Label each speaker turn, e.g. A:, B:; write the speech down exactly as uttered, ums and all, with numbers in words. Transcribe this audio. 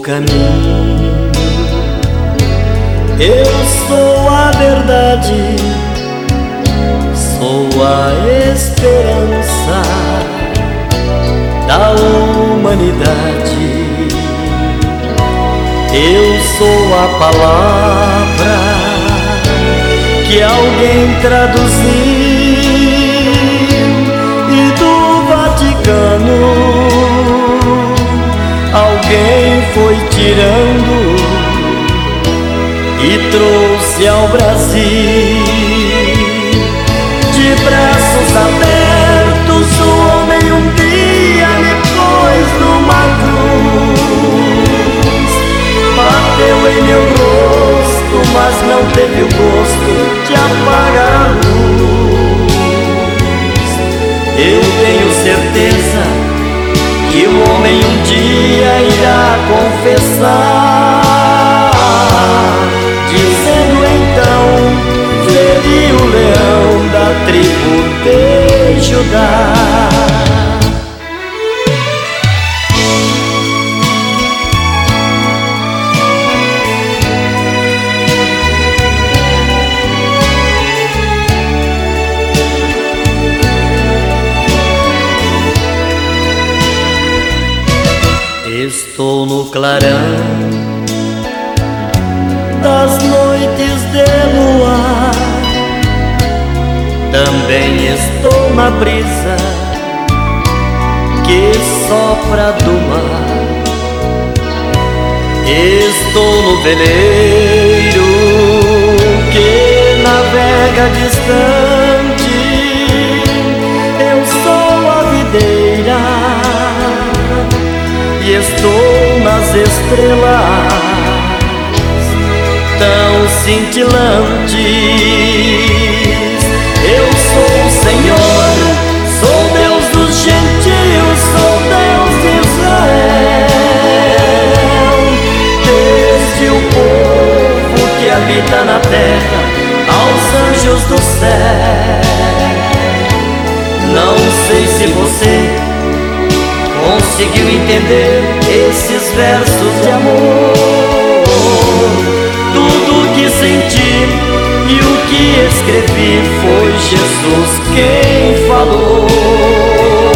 A: caminho, eu sou a verdade, sou a esperança da humanidade. Eu sou a palavra que alguém traduziu, e do Vaticano alguém foi tirando e trouxe ao Brasil. De braços abertos o homem um dia me pôs numa cruz, bateu em meu rosto, mas não teve o gosto de apagar a luz. Eu tenho certeza que o homem um dia irá confessar, dizendo então: feri o leão da tribo de Judá. Estou no clarão das noites de luar, também estou na brisa que sopra do mar. Estou no veleiro que navega distante, eu sou a videira e estou nas estrelas tão cintilantes. Eu sou o Senhor, sou Deus dos gentios, sou Deus de Israel. Desde o povo que habita na terra aos anjos do céu. Não sei se você conseguiu entender esses versos de amor. Tudo que senti e o que escrevi foi Jesus quem falou.